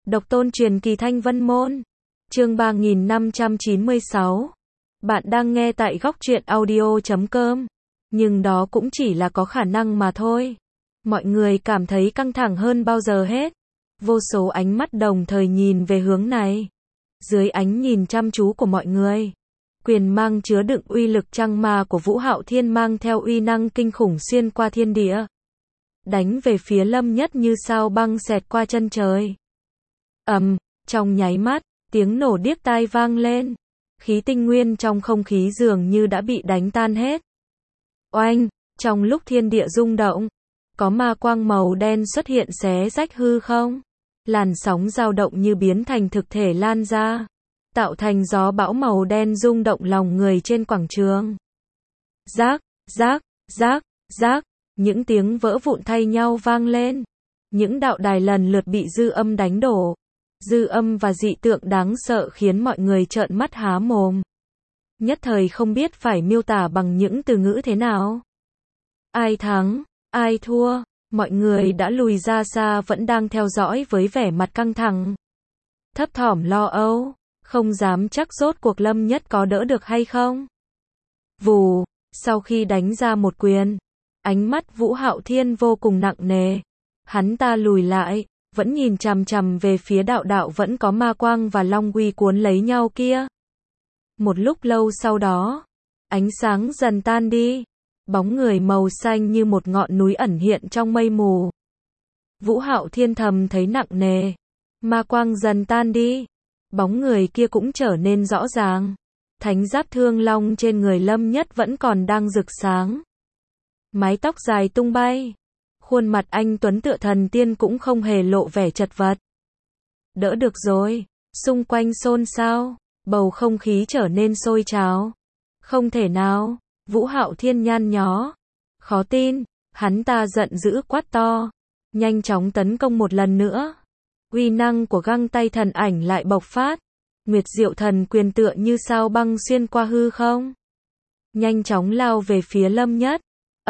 Độc tôn truyền kỳ Thanh Vân Môn. Chương 3596. Bạn đang nghe tại góc truyện audio.com. Nhưng đó cũng chỉ là có khả năng mà thôi. Mọi người cảm thấy căng thẳng hơn bao giờ hết. Vô số ánh mắt đồng thời nhìn về hướng này. Dưới ánh nhìn chăm chú của mọi người, quyền mang chứa đựng uy lực trăng ma của Vũ Hạo Thiên mang theo uy năng kinh khủng xuyên qua thiên địa, đánh về phía Lâm Nhất như sao băng xẹt qua chân trời. Trong nháy mắt, tiếng nổ điếc tai vang lên. Khí tinh nguyên trong không khí dường như đã bị đánh tan hết. Oanh, trong lúc thiên địa rung động, có ma quang màu đen xuất hiện xé rách hư không. Làn sóng dao động như biến thành thực thể lan ra, tạo thành gió bão màu đen rung động lòng người trên quảng trường. Rác, rác, rác, rác, những tiếng vỡ vụn thay nhau vang lên. Những đạo đài lần lượt bị dư âm đánh đổ. Dư âm và dị tượng đáng sợ khiến mọi người trợn mắt há mồm. Nhất thời không biết phải miêu tả bằng những từ ngữ thế nào. Ai thắng, ai thua, mọi người đã lùi ra xa vẫn đang theo dõi với vẻ mặt căng thẳng. Thấp thỏm lo âu, không dám chắc rốt cuộc Lâm Nhất có đỡ được hay không. Vù, sau khi đánh ra một quyền, ánh mắt Vũ Hạo Thiên vô cùng nặng nề. Hắn ta lùi lại, vẫn nhìn chằm chằm về phía đạo vẫn có ma quang và long uy cuốn lấy nhau kia. Một lúc lâu sau đó, ánh sáng dần tan đi, bóng người màu xanh như một ngọn núi ẩn hiện trong mây mù. Vũ Hạo Thiên thầm thấy nặng nề, ma quang dần tan đi, bóng người kia cũng trở nên rõ ràng. Thánh giáp thương long trên người Lâm Nhất vẫn còn đang rực sáng. Mái tóc dài tung bay. Khuôn mặt anh tuấn tựa thần tiên cũng không hề lộ vẻ chật vật. Đỡ được rồi. Xung quanh xôn xao, bầu không khí trở nên sôi trào. Không thể nào. Vũ Hạo Thiên nhăn nhó. Khó tin. Hắn ta giận dữ quát to, nhanh chóng tấn công một lần nữa. Uy năng của găng tay thần ảnh lại bộc phát. Nguyệt Diệu Thần Quyền tựa như sao băng xuyên qua hư không, nhanh chóng lao về phía Lâm Nhất.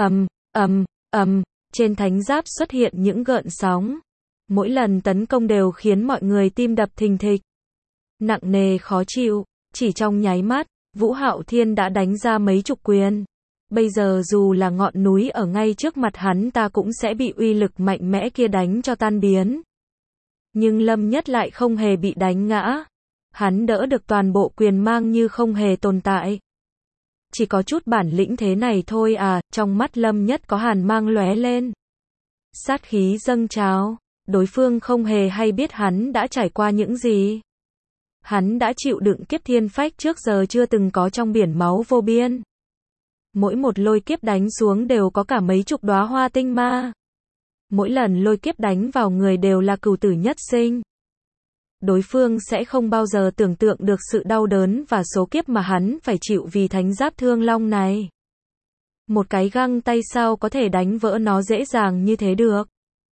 Trên thánh giáp xuất hiện những gợn sóng. Mỗi lần tấn công đều khiến mọi người tim đập thình thịch. Nặng nề khó chịu, chỉ trong nháy mắt, Vũ Hạo Thiên đã đánh ra mấy chục quyền. Bây giờ dù là ngọn núi ở ngay trước mặt hắn ta cũng sẽ bị uy lực mạnh mẽ kia đánh cho tan biến. Nhưng Lâm Nhất lại không hề bị đánh ngã. Hắn đỡ được toàn bộ quyền mang như không hề tồn tại. Chỉ có chút bản lĩnh thế này thôi à, trong mắt Lâm Nhất có hàn mang lóe lên. Sát khí dâng trào, đối phương không hề hay biết hắn đã trải qua những gì. Hắn đã chịu đựng kiếp thiên phách trước giờ chưa từng có trong biển máu vô biên. Mỗi một lôi kiếp đánh xuống đều có cả mấy chục đóa hoa tinh ma. Mỗi lần lôi kiếp đánh vào người đều là cửu tử nhất sinh. Đối phương sẽ không bao giờ tưởng tượng được sự đau đớn và số kiếp mà hắn phải chịu vì thánh giáp thương long này. Một cái găng tay sao có thể đánh vỡ nó dễ dàng như thế được.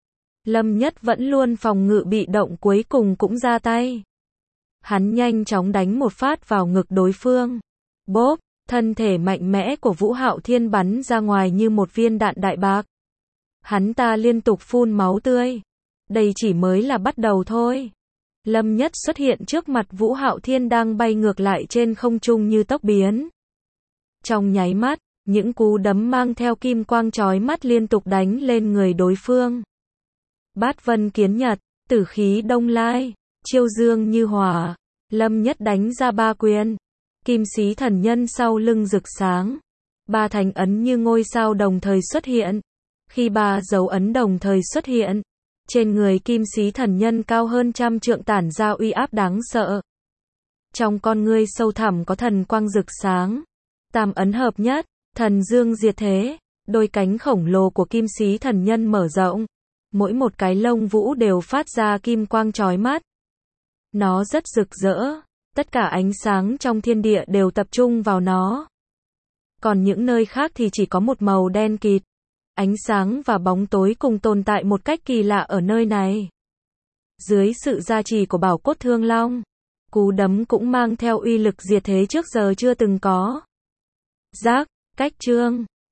Lâm Nhất vẫn luôn phòng ngự bị động, cuối cùng cũng ra tay. Hắn nhanh chóng đánh một phát vào ngực đối phương. Bốp, thân thể mạnh mẽ của Vũ Hạo Thiên bắn ra ngoài như một viên đạn đại bác. Hắn ta liên tục phun máu tươi. Đây chỉ mới là bắt đầu thôi. Lâm Nhất xuất hiện trước mặt Vũ Hạo Thiên đang bay ngược lại trên không trung như tốc biến. Trong nháy mắt, những cú đấm mang theo kim quang chói mắt liên tục đánh lên người đối phương. Bát vân kiến nhật, tử khí đông lai, chiêu dương như hỏa. Lâm Nhất đánh ra 3 quyền. Kim sĩ thần nhân sau lưng rực sáng. 3 thành ấn như ngôi sao đồng thời xuất hiện. Khi 3 dấu ấn đồng thời xuất hiện, trên người kim sĩ thần nhân cao hơn 100 trượng tản ra uy áp đáng sợ. Trong con ngươi sâu thẳm có thần quang rực sáng. Tam ấn hợp nhất, thần dương diệt thế. Đôi cánh khổng lồ của kim sĩ thần nhân mở rộng. Mỗi một cái lông vũ đều phát ra kim quang chói mắt. Nó rất rực rỡ. Tất cả ánh sáng trong thiên địa đều tập trung vào nó. Còn những nơi khác thì chỉ có một màu đen kịt. Ánh sáng và bóng tối cùng tồn tại một cách kỳ lạ ở nơi này. Dưới sự gia trì của bảo cốt thương long, cú đấm cũng mang theo uy lực diệt thế trước giờ chưa từng có. Giác, cách chương.